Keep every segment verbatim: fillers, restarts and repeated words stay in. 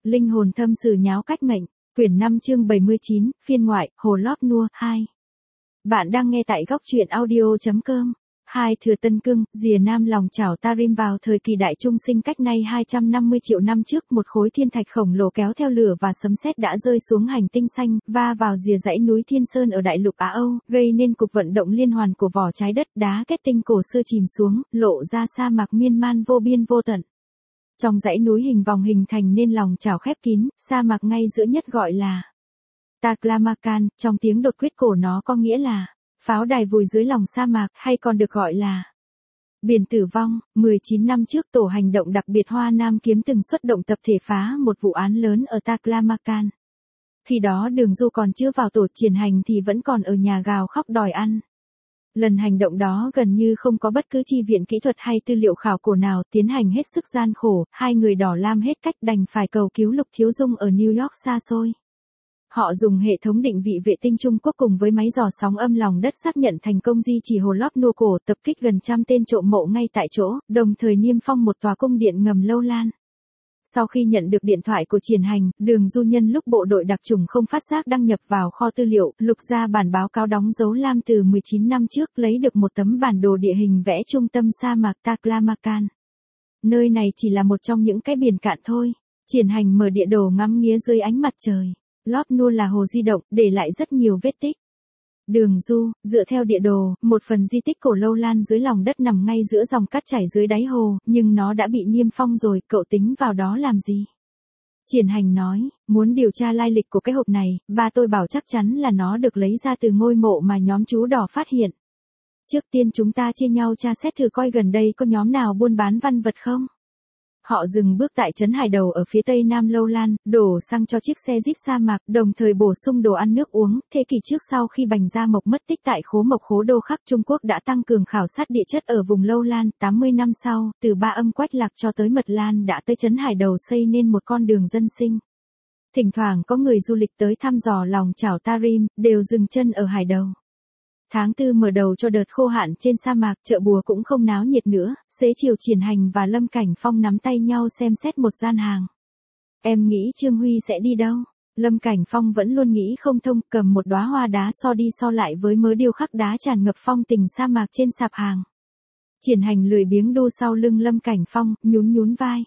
Linh hồn thâm sử nháo cách mệnh, quyển năm chương bảy mươi chín, phiên ngoại, Hồ Lót Nua, hai. Bạn đang nghe tại góc truyện audio.com. Hai thừa tân cưng, rìa nam lòng chảo Tarim vào thời kỳ đại trung sinh cách nay hai trăm năm mươi triệu năm trước, một khối thiên thạch khổng lồ kéo theo lửa và sấm sét đã rơi xuống hành tinh xanh, va vào rìa dãy núi Thiên Sơn ở đại lục Á Âu, gây nên cục vận động liên hoàn của vỏ trái đất, đá kết tinh cổ xưa chìm xuống, lộ ra sa mạc miên man vô biên vô tận. Trong dãy núi hình vòng hình thành nên lòng chảo khép kín, sa mạc ngay giữa nhất gọi là Taklamakan, trong tiếng đột quyết cổ nó có nghĩa là pháo đài vùi dưới lòng sa mạc, hay còn được gọi là biển tử vong. mười chín năm trước, tổ hành động đặc biệt Hoa Nam Kiếm từng xuất động tập thể phá một vụ án lớn ở Taklamakan. Khi đó Đường Du còn chưa vào tổ Triển Hành thì vẫn còn ở nhà gào khóc đòi ăn. Lần hành động đó gần như không có bất cứ chi viện kỹ thuật hay tư liệu khảo cổ nào, tiến hành hết sức gian khổ, hai người đỏ lam hết cách đành phải cầu cứu Lục Thiếu Dung ở New York xa xôi. Họ dùng hệ thống định vị vệ tinh Trung Quốc cùng với máy dò sóng âm lòng đất xác nhận thành công di chỉ Hồ Lót Nua cổ, tập kích gần trăm tên trộm mộ ngay tại chỗ, đồng thời niêm phong một tòa cung điện ngầm lâu lan. Sau khi nhận được điện thoại của Triển Hành, Đường Du nhân lúc bộ đội đặc chủng không phát giác đăng nhập vào kho tư liệu, lục ra bản báo cáo đóng dấu lam từ mười chín năm trước, lấy được một tấm bản đồ địa hình vẽ trung tâm sa mạc Taklamakan. Nơi này chỉ là một trong những cái biển cạn thôi. Triển Hành mở địa đồ ngắm nghía dưới ánh mặt trời. Lót Nua là hồ di động, để lại rất nhiều vết tích. Đường Du, dựa theo địa đồ, một phần di tích cổ lâu lan dưới lòng đất nằm ngay giữa dòng cát chảy dưới đáy hồ, nhưng nó đã bị niêm phong rồi, cậu tính vào đó làm gì? Triển Hành nói, muốn điều tra lai lịch của cái hộp này, ba tôi bảo chắc chắn là nó được lấy ra từ ngôi mộ mà nhóm chú đỏ phát hiện. Trước tiên chúng ta chia nhau tra xét thử coi gần đây có nhóm nào buôn bán văn vật không? Họ dừng bước tại trấn Hải Đầu ở phía tây nam Lâu Lan, đổ xăng cho chiếc xe jeep sa mạc, đồng thời bổ sung đồ ăn nước uống. Thế kỷ trước, sau khi Bành Gia Mộc mất tích tại khố mộc khố Đô Khắc, Trung Quốc đã tăng cường khảo sát địa chất ở vùng Lâu Lan. tám mươi năm sau, từ Ba Âm Quách Lạc cho tới Mật Lan đã tới trấn Hải Đầu xây nên một con đường dân sinh. Thỉnh thoảng có người du lịch tới thăm dò lòng chảo Tarim, đều dừng chân ở Hải Đầu. Tháng tư mở đầu cho đợt khô hạn trên sa mạc, chợ búa cũng không náo nhiệt nữa, xế chiều Triển Hành và Lâm Cảnh Phong nắm tay nhau xem xét một gian hàng. Em nghĩ Trương Huy sẽ đi đâu? Lâm Cảnh Phong vẫn luôn nghĩ không thông, cầm một đóa hoa đá so đi so lại với mớ điêu khắc đá tràn ngập phong tình sa mạc trên sạp hàng. Triển Hành lười biếng đu sau lưng Lâm Cảnh Phong, nhún nhún vai.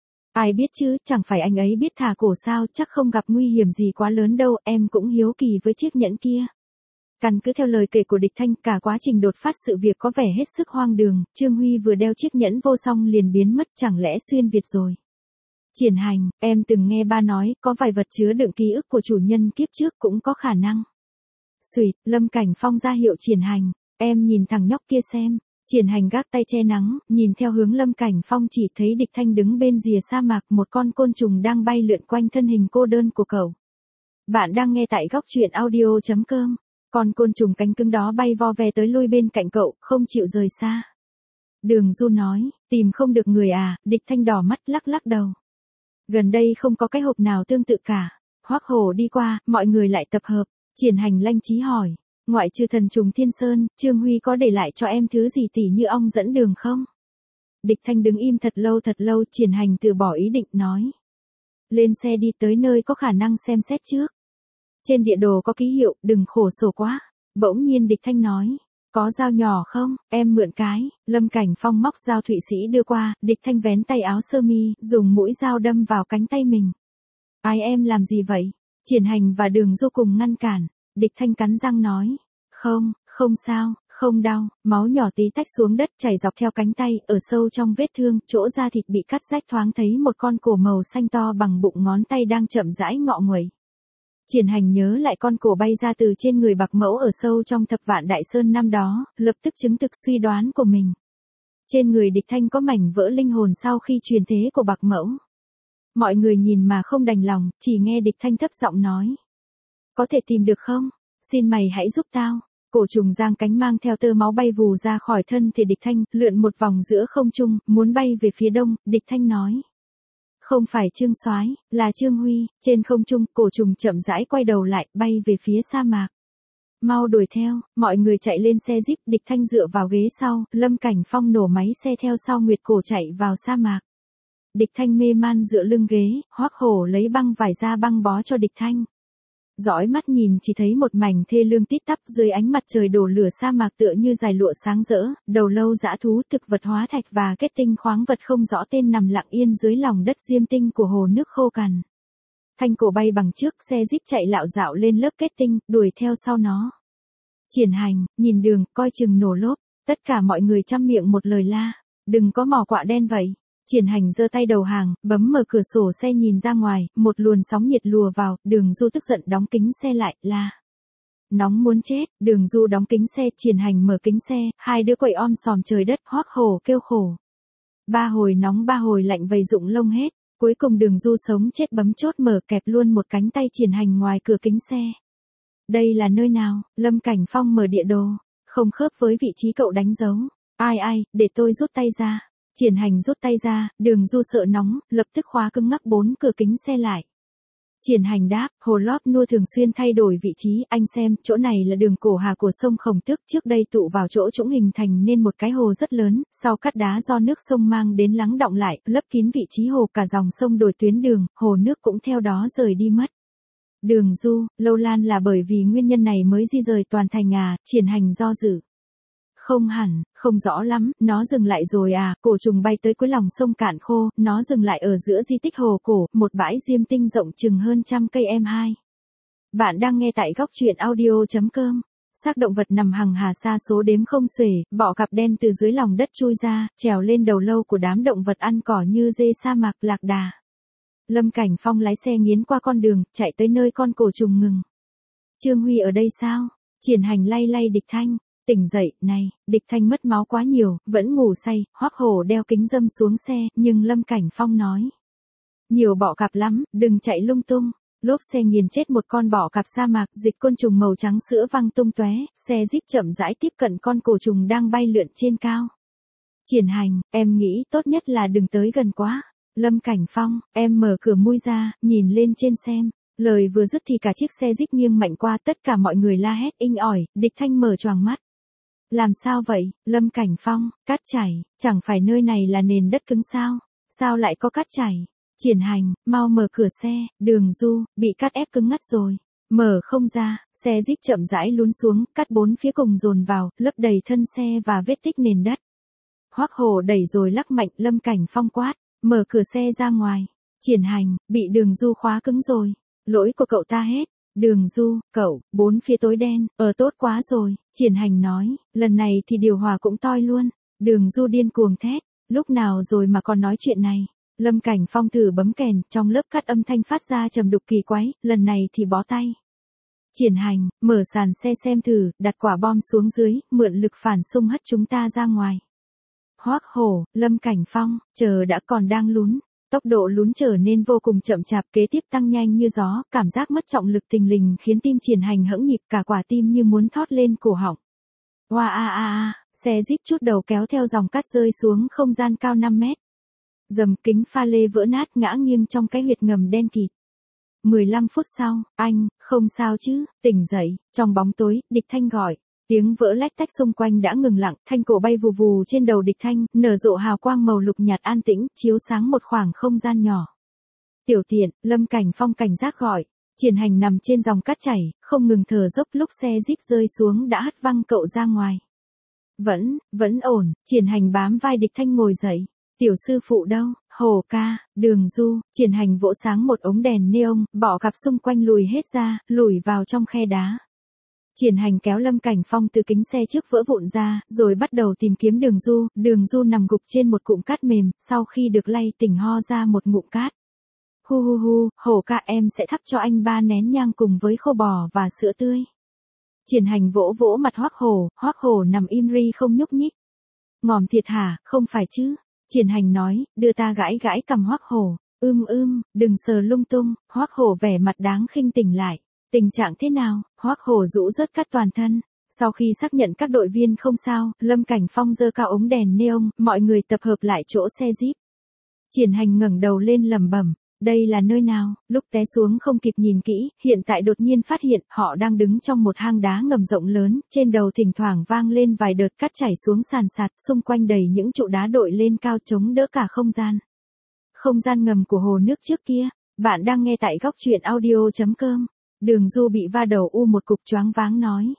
Ai biết chứ, chẳng phải anh ấy biết thả cổ sao, chắc không gặp nguy hiểm gì quá lớn đâu, em cũng hiếu kỳ với chiếc nhẫn kia. Căn cứ theo lời kể của Địch Thanh, cả quá trình đột phát sự việc có vẻ hết sức hoang đường, Trương Huy vừa đeo chiếc nhẫn vô song liền biến mất, chẳng lẽ xuyên Việt rồi. Triển Hành, em từng nghe ba nói, có vài vật chứa đựng ký ức của chủ nhân kiếp trước cũng có khả năng. Xuyệt, Lâm Cảnh Phong ra hiệu Triển Hành, em nhìn thằng nhóc kia xem. Triển Hành gác tay che nắng, nhìn theo hướng Lâm Cảnh Phong chỉ thấy Địch Thanh đứng bên rìa sa mạc, một con côn trùng đang bay lượn quanh thân hình cô đơn của cậu. Bạn đang nghe tại góc truyện audio.com. Con côn trùng cánh cứng đó bay vo ve tới lui bên cạnh cậu, không chịu rời xa. Đường Du nói, tìm không được người à? Địch Thanh đỏ mắt lắc lắc đầu. Gần đây không có cái hộp nào tương tự cả. Hoắc Hổ đi qua, mọi người lại tập hợp. Triển Hành lanh trí hỏi, ngoại trừ thần trùng Thiên Sơn, Trương Huy có để lại cho em thứ gì tỉ như ong dẫn đường không? Địch Thanh đứng im thật lâu thật lâu, Triển Hành từ bỏ ý định nói. Lên xe đi, tới nơi có khả năng xem xét trước. Trên địa đồ có ký hiệu, đừng khổ sở quá. Bỗng nhiên Địch Thanh nói, có dao nhỏ không, em mượn cái. Lâm Cảnh Phong móc dao Thụy Sĩ đưa qua, Địch Thanh vén tay áo sơ mi, dùng mũi dao đâm vào cánh tay mình. Ai em làm gì vậy? Triển Hành và Đường Du cùng ngăn cản. Địch Thanh cắn răng nói, không, không sao, không đau. Máu nhỏ tí tách xuống đất chảy dọc theo cánh tay, ở sâu trong vết thương, chỗ da thịt bị cắt rách thoáng thấy một con cổ màu xanh to bằng bụng ngón tay đang chậm rãi ngọ nguậy. Triển Hành nhớ lại con cổ bay ra từ trên người Bạc Mẫu ở sâu trong Thập Vạn Đại Sơn năm đó, lập tức chứng thực suy đoán của mình. Trên người Địch Thanh có mảnh vỡ linh hồn sau khi truyền thế của Bạc Mẫu. Mọi người nhìn mà không đành lòng, chỉ nghe Địch Thanh thấp giọng nói. Có thể tìm được không? Xin mày hãy giúp tao. Cổ trùng giang cánh mang theo tơ máu bay vù ra khỏi thân thể Địch Thanh, lượn một vòng giữa không trung, muốn bay về phía đông. Địch Thanh nói. Không phải Trương Soái, là Trương Huy. Trên không trung, cổ trùng chậm rãi quay đầu lại, bay về phía sa mạc. Mau đuổi theo, mọi người chạy lên xe jeep, Địch Thanh dựa vào ghế sau, Lâm Cảnh Phong nổ máy xe theo sau Nguyệt Cổ chạy vào sa mạc. Địch Thanh mê man dựa lưng ghế, Hoắc Hổ lấy băng vải ra băng bó cho Địch Thanh. Dõi mắt nhìn chỉ thấy một mảnh thê lương tít tắp dưới ánh mặt trời đổ lửa sa mạc tựa như dải lụa sáng rỡ, đầu lâu dã thú, thực vật hóa thạch và kết tinh khoáng vật không rõ tên nằm lặng yên dưới lòng đất diêm tinh của hồ nước khô cằn. Thanh cổ bay bằng trước, xe jeep chạy lạo dạo lên lớp kết tinh, đuổi theo sau nó. Triển Hành, nhìn đường, coi chừng nổ lốp, tất cả mọi người chăm miệng một lời la, đừng có mò quạ đen vậy. Triển Hành giơ tay đầu hàng, bấm mở cửa sổ xe nhìn ra ngoài, một luồn sóng nhiệt lùa vào, Đường Du tức giận đóng kính xe lại, la. Nóng muốn chết, Đường Du đóng kính xe, Triển Hành mở kính xe, hai đứa quậy om sòm trời đất, Hoắc Hổ kêu khổ. Ba hồi nóng ba hồi lạnh vầy rụng lông hết, cuối cùng Đường Du sống chết bấm chốt mở kẹp luôn một cánh tay Triển Hành ngoài cửa kính xe. Đây là nơi nào? Lâm Cảnh Phong mở địa đồ, không khớp với vị trí cậu đánh dấu. Ai ai, để tôi rút tay ra. Triển Hành rút tay ra, Đường Du sợ nóng, lập tức khóa cứng ngắc bốn cửa kính xe lại. Triển Hành đáp, hồ lót nua thường xuyên thay đổi vị trí, anh xem, chỗ này là đường cổ hà của sông Khổng Tước, trước đây tụ vào chỗ trũng hình thành nên một cái hồ rất lớn, sau cắt đá do nước sông mang đến lắng đọng lại, lấp kín vị trí hồ, cả dòng sông đổi tuyến đường, hồ nước cũng theo đó rời đi mất. Đường Du, Lâu Lan là bởi vì nguyên nhân này mới di rời toàn thành à? Triển Hành do dự. Không hẳn, không rõ lắm, nó dừng lại rồi à, cổ trùng bay tới cuối lòng sông cạn khô, nó dừng lại ở giữa di tích hồ cổ, một bãi diêm tinh rộng chừng hơn trăm cây em hai. Bạn đang nghe tại góc truyện audio.com. Xác động vật nằm hằng hà sa số đếm không xuể, bọ cạp đen từ dưới lòng đất chui ra, trèo lên đầu lâu của đám động vật ăn cỏ như dê sa mạc, lạc đà. Lâm Cảnh Phong lái xe nghiến qua con đường, chạy tới nơi con cổ trùng ngừng. Trương Huy ở đây sao? Triển Hành lay lay Địch Thanh. Tỉnh dậy, này, Địch Thanh mất máu quá nhiều, vẫn ngủ say, Hoắc Hổ đeo kính râm xuống xe, nhưng Lâm Cảnh Phong nói. Nhiều bọ cạp lắm, đừng chạy lung tung. Lốp xe nghiền chết một con bọ cạp sa mạc, dịch côn trùng màu trắng sữa văng tung tóe, xe jeep chậm rãi tiếp cận con cổ trùng đang bay lượn trên cao. Triển Hành, em nghĩ tốt nhất là đừng tới gần quá. Lâm Cảnh Phong, em mở cửa mui ra, nhìn lên trên xem. Lời vừa dứt thì cả chiếc xe jeep nghiêng mạnh qua, tất cả mọi người la hét inh ỏi, Địch Thanh mở choàng mắt. Làm sao vậy? Lâm Cảnh Phong, cát chảy, chẳng phải nơi này là nền đất cứng sao? Sao lại có cát chảy? Triển Hành, mau mở cửa xe, Đường Du, bị cát ép cứng ngắt rồi. Mở không ra, xe jeep chậm rãi lún xuống, cát bốn phía cùng dồn vào, lấp đầy thân xe và vết tích nền đất. Hoắc Hổ đẩy rồi lắc mạnh, Lâm Cảnh Phong quát, mở cửa xe ra ngoài. Triển Hành, bị Đường Du khóa cứng rồi. Lỗi của cậu ta hết. Đường Du, cậu, bốn phía tối đen, ờ tốt quá rồi, Triển Hành nói, lần này thì điều hòa cũng toi luôn. Đường Du điên cuồng thét, lúc nào rồi mà còn nói chuyện này. Lâm Cảnh Phong thử bấm kèn, trong lớp cắt âm thanh phát ra trầm đục kỳ quái, lần này thì bó tay. Triển Hành, mở sàn xe xem thử, đặt quả bom xuống dưới, mượn lực phản xung hất chúng ta ra ngoài. Hoắc Hổ, Lâm Cảnh Phong, chờ đã còn đang lún. Tốc độ lún trở nên vô cùng chậm chạp, kế tiếp tăng nhanh như gió, cảm giác mất trọng lực thình lình khiến tim Triển Hành hẫng nhịp, cả quả tim như muốn thót lên cổ họng. Oa a a a, xe jeep chút đầu kéo theo dòng cát rơi xuống không gian cao năm mét. Dầm, kính pha lê vỡ nát ngã nghiêng trong cái huyệt ngầm đen kịt. mười lăm phút sau, anh, không sao chứ, tỉnh dậy, trong bóng tối, Địch Thanh gọi. Tiếng vỡ lách tách xung quanh đã ngừng lặng, thanh cổ bay vù vù trên đầu Địch Thanh, nở rộ hào quang màu lục nhạt an tĩnh, chiếu sáng một khoảng không gian nhỏ. Tiểu tiện, Lâm Cảnh Phong cảnh giác gọi. Triển Hành nằm trên dòng cát chảy, không ngừng thở dốc, lúc xe jeep rơi xuống đã hất văng cậu ra ngoài. Vẫn, vẫn ổn, Triển Hành bám vai Địch Thanh ngồi dậy. Tiểu sư phụ đâu? Hồ ca, Đường Du, Triển Hành vỗ sáng một ống đèn neon, bọ cạp xung quanh lùi hết ra, lùi vào trong khe đá. Triển Hành kéo Lâm Cảnh Phong từ kính xe trước vỡ vụn ra, rồi bắt đầu tìm kiếm Đường Du. Đường Du nằm gục trên một cụm cát mềm, sau khi được lay tỉnh ho ra một ngụm cát. Hu hu hu, Hổ ca, em sẽ thắp cho anh ba nén nhang cùng với khô bò và sữa tươi. Triển Hành vỗ vỗ mặt Hoắc Hổ, Hoắc Hổ nằm im ri không nhúc nhích. Ngòm thiệt hả, không phải chứ? Triển Hành nói, đưa ta gãi gãi cằm Hoắc Hổ. Ưm ưm, đừng sờ lung tung. Hoắc Hổ vẻ mặt đáng khinh tỉnh lại. Tình trạng thế nào? Hoắc Hổ rũ rớt cát toàn thân. Sau khi xác nhận các đội viên không sao, Lâm Cảnh Phong giơ cao ống đèn neon, mọi người tập hợp lại chỗ xe jeep. Triển Hành ngẩng đầu lên lẩm bẩm, đây là nơi nào? Lúc té xuống không kịp nhìn kỹ, hiện tại đột nhiên phát hiện họ đang đứng trong một hang đá ngầm rộng lớn, trên đầu thỉnh thoảng vang lên vài đợt cát chảy xuống sàn sạt, xung quanh đầy những trụ đá đội lên cao chống đỡ cả không gian. không gian ngầm của hồ nước trước kia. Bạn đang nghe tại góc truyện audio.com. Đường Du bị va đầu u một cục choáng váng nói.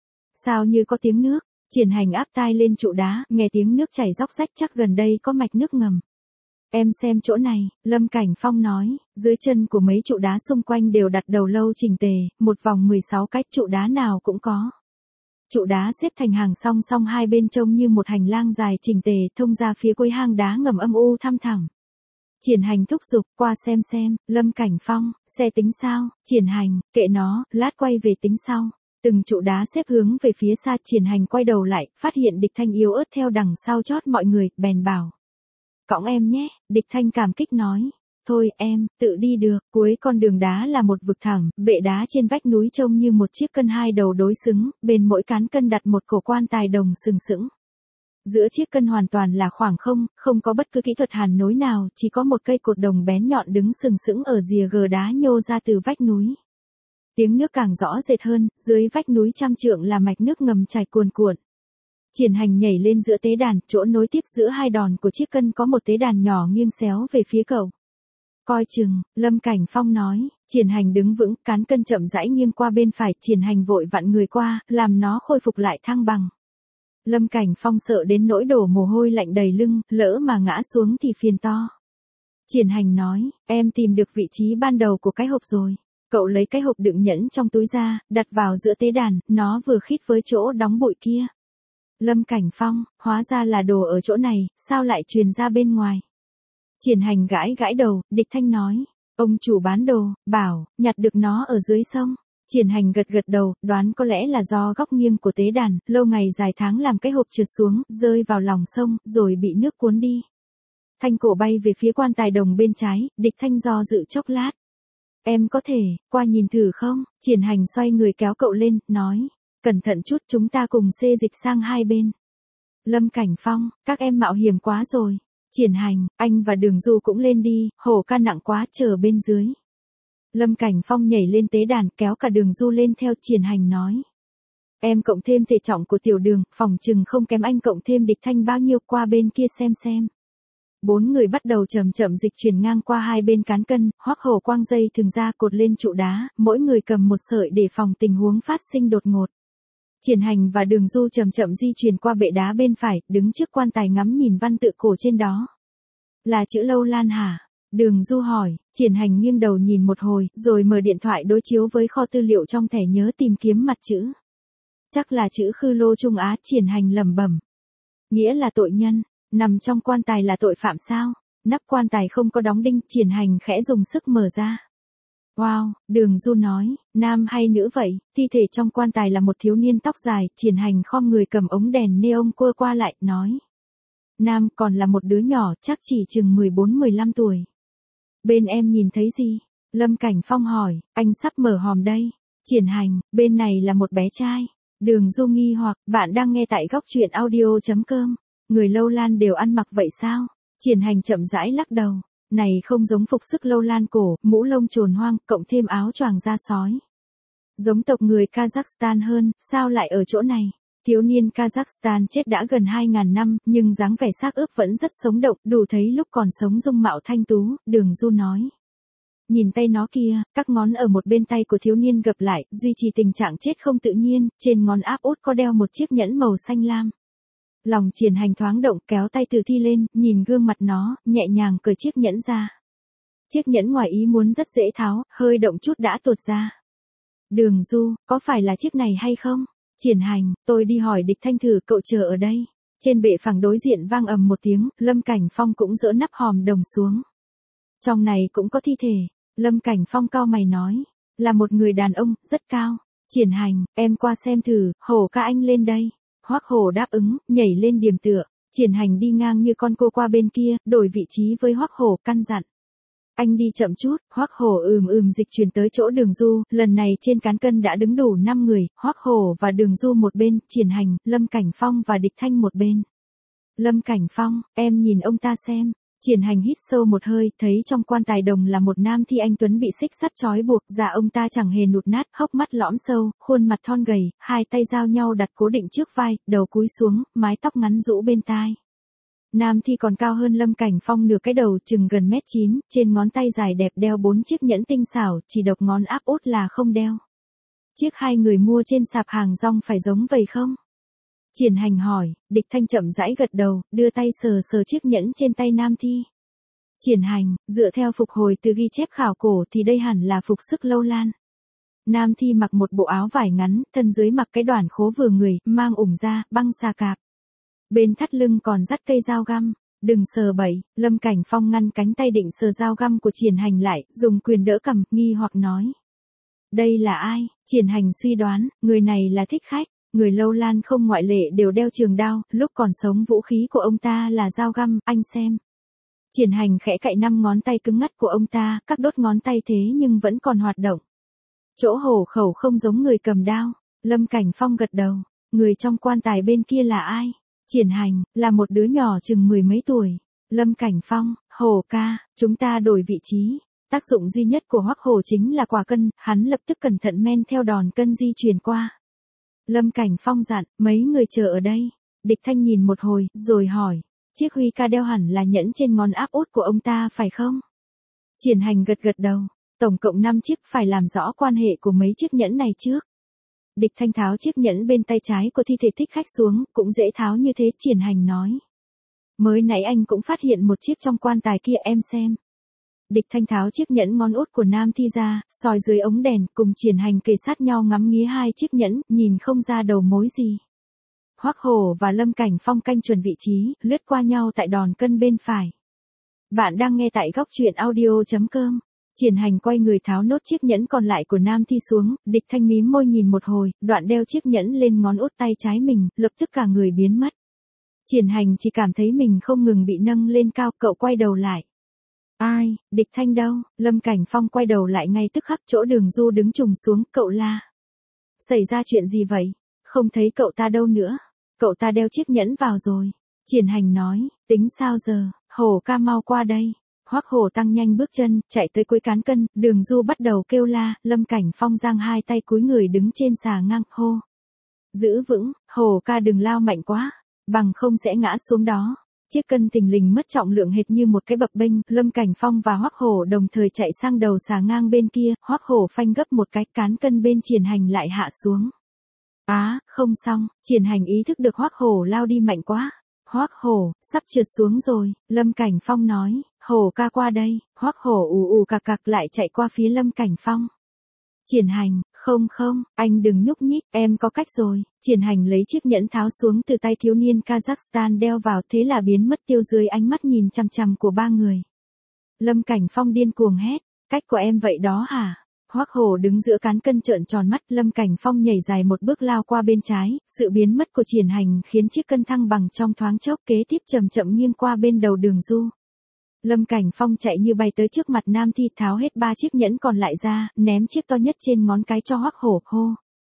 Sao như có tiếng nước, Triển Hành áp tai lên trụ đá, nghe tiếng nước chảy róc rách chắc gần đây có mạch nước ngầm. Em xem chỗ này, Lâm Cảnh Phong nói, dưới chân của mấy trụ đá xung quanh đều đặt đầu lâu chỉnh tề, một vòng mười sáu cách trụ đá nào cũng có. Trụ đá xếp thành hàng song song hai bên trông như một hành lang dài chỉnh tề thông ra phía cuối hang đá ngầm âm u thăm thẳm. Triển Hành thúc giục, qua xem xem, Lâm Cảnh Phong, xe tính sao, Triển Hành, kệ nó, lát quay về tính sau. Từng trụ đá xếp hướng về phía xa, Triển Hành quay đầu lại, phát hiện Địch Thanh yếu ớt theo đằng sau chót mọi người, bèn bảo. Cõng em nhé, Địch Thanh cảm kích nói. Thôi em, tự đi được, cuối con đường đá là một vực thẳng, bệ đá trên vách núi trông như một chiếc cân hai đầu đối xứng, bên mỗi cán cân đặt một cổ quan tài đồng sừng sững. Giữa chiếc cân hoàn toàn là khoảng không, không có bất cứ kỹ thuật hàn nối nào, chỉ có một cây cột đồng bén nhọn đứng sừng sững ở rìa gờ đá nhô ra từ vách núi. Tiếng nước càng rõ rệt hơn, dưới vách núi trăm trượng là mạch nước ngầm chảy cuồn cuộn. Triển Hành nhảy lên giữa tế đàn, chỗ nối tiếp giữa hai đòn của chiếc cân có một tế đàn nhỏ nghiêng xéo về phía cậu. Coi chừng, Lâm Cảnh Phong nói, Triển Hành đứng vững, cán cân chậm rãi nghiêng qua bên phải, Triển Hành vội vặn người qua, làm nó khôi phục lại thăng bằng. Lâm Cảnh Phong sợ đến nỗi đổ mồ hôi lạnh đầy lưng, lỡ mà ngã xuống thì phiền to. Triển Hành nói, em tìm được vị trí ban đầu của cái hộp rồi. Cậu lấy cái hộp đựng nhẫn trong túi ra, đặt vào giữa tế đàn, nó vừa khít với chỗ đóng bụi kia. Lâm Cảnh Phong, hóa ra là đồ ở chỗ này, sao lại truyền ra bên ngoài? Triển Hành gãi gãi đầu, Địch Thanh nói, ông chủ bán đồ, bảo, nhặt được nó ở dưới sông. Triển Hành gật gật đầu, đoán có lẽ là do góc nghiêng của tế đàn, lâu ngày dài tháng làm cái hộp trượt xuống, rơi vào lòng sông, rồi bị nước cuốn đi. Thanh cổ bay về phía quan tài đồng bên trái, Địch Thanh do dự chốc lát. Em có thể, qua nhìn thử không? Triển Hành xoay người kéo cậu lên, nói, cẩn thận chút, chúng ta cùng xê dịch sang hai bên. Lâm Cảnh Phong, các em mạo hiểm quá rồi. Triển Hành, anh và Đường Du cũng lên đi, hổ ca nặng quá, chờ bên dưới. Lâm Cảnh Phong nhảy lên tế đàn, kéo cả Đường Du lên theo. Triển Hành nói. Em cộng thêm thể trọng của tiểu Đường, phòng chừng không kém anh cộng thêm Địch Thanh bao nhiêu, qua bên kia xem xem. Bốn người bắt đầu chậm chậm dịch chuyển ngang qua hai bên cán cân, Hoắc Hổ quang dây thường ra cột lên trụ đá, mỗi người cầm một sợi để phòng tình huống phát sinh đột ngột. Triển Hành và Đường Du chậm chậm di chuyển qua bệ đá bên phải, đứng trước quan tài ngắm nhìn văn tự cổ trên đó. Là chữ Lâu Lan hả? Đường Du hỏi. Triển Hành nghiêng đầu nhìn một hồi, rồi mở điện thoại đối chiếu với kho tư liệu trong thẻ nhớ tìm kiếm mặt chữ. Chắc là chữ Khư Lô Trung Á. Triển Hành lẩm bẩm. Nghĩa là tội nhân, nằm trong quan tài là tội phạm sao? Nắp quan tài không có đóng đinh. Triển Hành khẽ dùng sức mở ra. Wow, Đường Du nói, nam hay nữ vậy? Thi thể trong quan tài là một thiếu niên tóc dài. Triển Hành khom người cầm ống đèn neon quơ qua lại, nói. Nam, còn là một đứa nhỏ, chắc chỉ chừng mười bốn mười lăm tuổi. Bên em nhìn thấy gì? Lâm Cảnh Phong hỏi, anh sắp mở hòm đây. Triển Hành, bên này là một bé trai. Đường Du nghi hoặc, bạn đang nghe tại góc truyện audio.com. Người Lâu Lan đều ăn mặc vậy sao? Triển Hành chậm rãi lắc đầu. Này không giống phục sức Lâu Lan cổ, mũ lông trồn hoang, cộng thêm áo choàng da sói. Giống tộc người Kazakhstan hơn, sao lại ở chỗ này? Thiếu niên Kazakhstan chết đã gần hai nghìn năm, nhưng dáng vẻ xác ướp vẫn rất sống động, đủ thấy lúc còn sống dung mạo thanh tú. Đường Du nói. Nhìn tay nó kia, các ngón ở một bên tay của thiếu niên gập lại, duy trì tình trạng chết không tự nhiên, trên ngón áp út có đeo một chiếc nhẫn màu xanh lam. Lòng Triển Hành thoáng động, kéo tay Từ Thi lên, nhìn gương mặt nó, nhẹ nhàng cởi chiếc nhẫn ra. Chiếc nhẫn ngoài ý muốn rất dễ tháo, hơi động chút đã tuột ra. Đường Du, có phải là chiếc này hay không? Triển Hành, tôi đi hỏi Địch Thanh thử, cậu chờ ở đây. Trên bệ phẳng đối diện vang ầm một tiếng, Lâm Cảnh Phong cũng dỡ nắp hòm đồng xuống. Trong này cũng có thi thể. Lâm Cảnh Phong cau mày nói. Là một người đàn ông, rất cao. Triển Hành, em qua xem thử, Hổ ca anh lên đây. Hoắc Hổ đáp ứng, nhảy lên điềm tựa. Triển Hành đi ngang như con cô qua bên kia, đổi vị trí với Hoắc Hổ, căn dặn. Anh đi chậm chút. Hoắc Hổ ừm ừm dịch chuyển tới chỗ Đường Du, lần này trên cán cân đã đứng đủ năm người, Hoắc Hổ và Đường Du một bên, Triển Hành, Lâm Cảnh Phong và Địch Thanh một bên. Lâm Cảnh Phong, em nhìn ông ta xem. Triển Hành hít sâu một hơi, thấy trong quan tài đồng là một nam thi anh tuấn bị xích sắt trói buộc, da ông ta chẳng hề nụt nát, hốc mắt lõm sâu, khuôn mặt thon gầy, hai tay giao nhau đặt cố định trước vai, đầu cúi xuống, mái tóc ngắn rũ bên tai. Nam Thi còn cao hơn Lâm Cảnh Phong nửa cái đầu, chừng gần mét chín, trên ngón tay dài đẹp đeo bốn chiếc nhẫn tinh xảo, chỉ độc ngón áp út là không đeo. Chiếc hai người mua trên sạp hàng rong phải giống vậy không? Triển Hành hỏi. Địch Thanh chậm rãi gật đầu, đưa tay sờ sờ chiếc nhẫn trên tay Nam Thi. Triển Hành, dựa theo phục hồi từ ghi chép khảo cổ thì đây hẳn là phục sức lâu lan. Nam Thi mặc một bộ áo vải ngắn, thân dưới mặc cái đoản khố vừa người, mang ủng da, băng xà cạp. Bên thắt lưng còn dắt cây dao găm. Đừng sờ bậy. Lâm Cảnh Phong ngăn cánh tay định sờ dao găm của Triển Hành lại, dùng quyền đỡ cầm, nghi hoặc nói. Đây là ai? Triển Hành suy đoán, người này là thích khách. Người lâu lan không ngoại lệ đều đeo trường đao, lúc còn sống vũ khí của ông ta là dao găm, anh xem. Triển Hành khẽ cạy năm ngón tay cứng ngắt của ông ta, các đốt ngón tay thế nhưng vẫn còn hoạt động. Chỗ hổ khẩu không giống người cầm đao. Lâm Cảnh Phong gật đầu. Người trong quan tài bên kia là ai? Triển Hành, là một đứa nhỏ chừng mười mấy tuổi. Lâm Cảnh Phong, Hổ ca, chúng ta đổi vị trí. Tác dụng duy nhất của Hoắc Hổ chính là quả cân, hắn lập tức cẩn thận men theo đòn cân di chuyển qua. Lâm Cảnh Phong dặn, mấy người chờ ở đây. Địch Thanh nhìn một hồi, rồi hỏi. Chiếc Huy ca đeo hẳn là nhẫn trên ngón áp út của ông ta phải không? Triển Hành gật gật đầu. Tổng cộng năm chiếc, phải làm rõ quan hệ của mấy chiếc nhẫn này trước. Địch Thanh tháo chiếc nhẫn bên tay trái của thi thể thích khách xuống, cũng dễ tháo như thế. Triển Hành nói. Mới nãy anh cũng phát hiện một chiếc trong quan tài kia, em xem. Địch Thanh tháo chiếc nhẫn ngón út của Nam Thi ra, soi dưới ống đèn, cùng Triển Hành kề sát nhau ngắm nghía hai chiếc nhẫn, nhìn không ra đầu mối gì. Hoắc Hổ và Lâm Cảnh Phong canh chuẩn vị trí, lướt qua nhau tại đòn cân bên phải. Bạn đang nghe tại góc truyện audio chấm com. Triển Hành quay người tháo nốt chiếc nhẫn còn lại của Nam Thi xuống, Địch Thanh mím môi nhìn một hồi, đoạn đeo chiếc nhẫn lên ngón út tay trái mình, lập tức cả người biến mất. Triển Hành chỉ cảm thấy mình không ngừng bị nâng lên cao, cậu quay đầu lại. Ai, Địch Thanh đâu? Lâm Cảnh Phong quay đầu lại ngay tức khắc, chỗ Đường Du đứng trùng xuống, cậu la. Xảy ra chuyện gì vậy? Không thấy cậu ta đâu nữa. Cậu ta đeo chiếc nhẫn vào rồi. Triển Hành nói, tính sao giờ, Hổ ca mau qua đây. Hoắc Hổ tăng nhanh bước chân, chạy tới cuối cán cân, Đường Du bắt đầu kêu la, Lâm Cảnh Phong giang hai tay cúi người đứng trên xà ngang, hô. Giữ vững, Hổ ca đừng lao mạnh quá, bằng không sẽ ngã xuống đó. Chiếc cân thình lình mất trọng lượng hệt như một cái bập bênh, Lâm Cảnh Phong và Hoắc Hổ đồng thời chạy sang đầu xà ngang bên kia, Hoắc Hổ phanh gấp một cái, cán cân bên Triển Hành lại hạ xuống. Á, à, không xong, Triển Hành ý thức được Hoắc Hổ lao đi mạnh quá. Hoắc Hổ, sắp trượt xuống rồi, Lâm Cảnh Phong nói, Hổ ca qua đây. Hoắc Hổ ù ù cạc cạc lại chạy qua phía Lâm Cảnh Phong. Triển Hành, không không, anh đừng nhúc nhích, em có cách rồi. Triển Hành lấy chiếc nhẫn tháo xuống từ tay thiếu niên Kazakhstan đeo vào, thế là biến mất tiêu dưới ánh mắt nhìn chằm chằm của ba người. Lâm Cảnh Phong điên cuồng hét, cách của em vậy đó hả? Hoắc Hổ đứng giữa cán cân trợn tròn mắt, Lâm Cảnh Phong nhảy dài một bước lao qua bên trái, sự biến mất của Triển Hành khiến chiếc cân thăng bằng trong thoáng chốc, kế tiếp chậm chậm nghiêng qua bên đầu Đường Du. Lâm Cảnh Phong chạy như bay tới trước mặt Nam Thi, tháo hết ba chiếc nhẫn còn lại ra, ném chiếc to nhất trên ngón cái cho Hoắc Hổ, hô.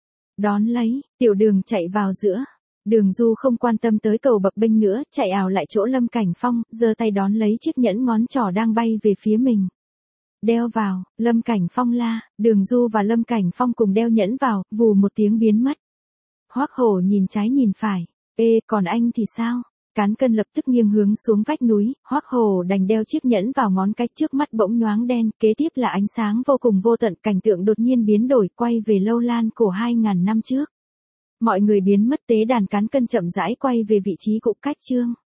Đón lấy, Tiểu Đường chạy vào giữa. Đường Du không quan tâm tới cầu bập bênh nữa, chạy ào lại chỗ Lâm Cảnh Phong, giơ tay đón lấy chiếc nhẫn ngón trỏ đang bay về phía mình. Đeo vào, Lâm Cảnh Phong la, Đường Du và Lâm Cảnh Phong cùng đeo nhẫn vào, vù một tiếng biến mất. Hoắc Hổ nhìn trái nhìn phải, ê, còn anh thì sao? Cán cân lập tức nghiêng hướng xuống vách núi, Hoắc Hổ đành đeo chiếc nhẫn vào ngón cái, trước mắt bỗng nhoáng đen, kế tiếp là ánh sáng vô cùng vô tận, cảnh tượng đột nhiên biến đổi, quay về lâu lan cổ hai ngàn năm trước. Mọi người biến mất, tế đàn cán cân chậm rãi quay về vị trí cũ cách chương.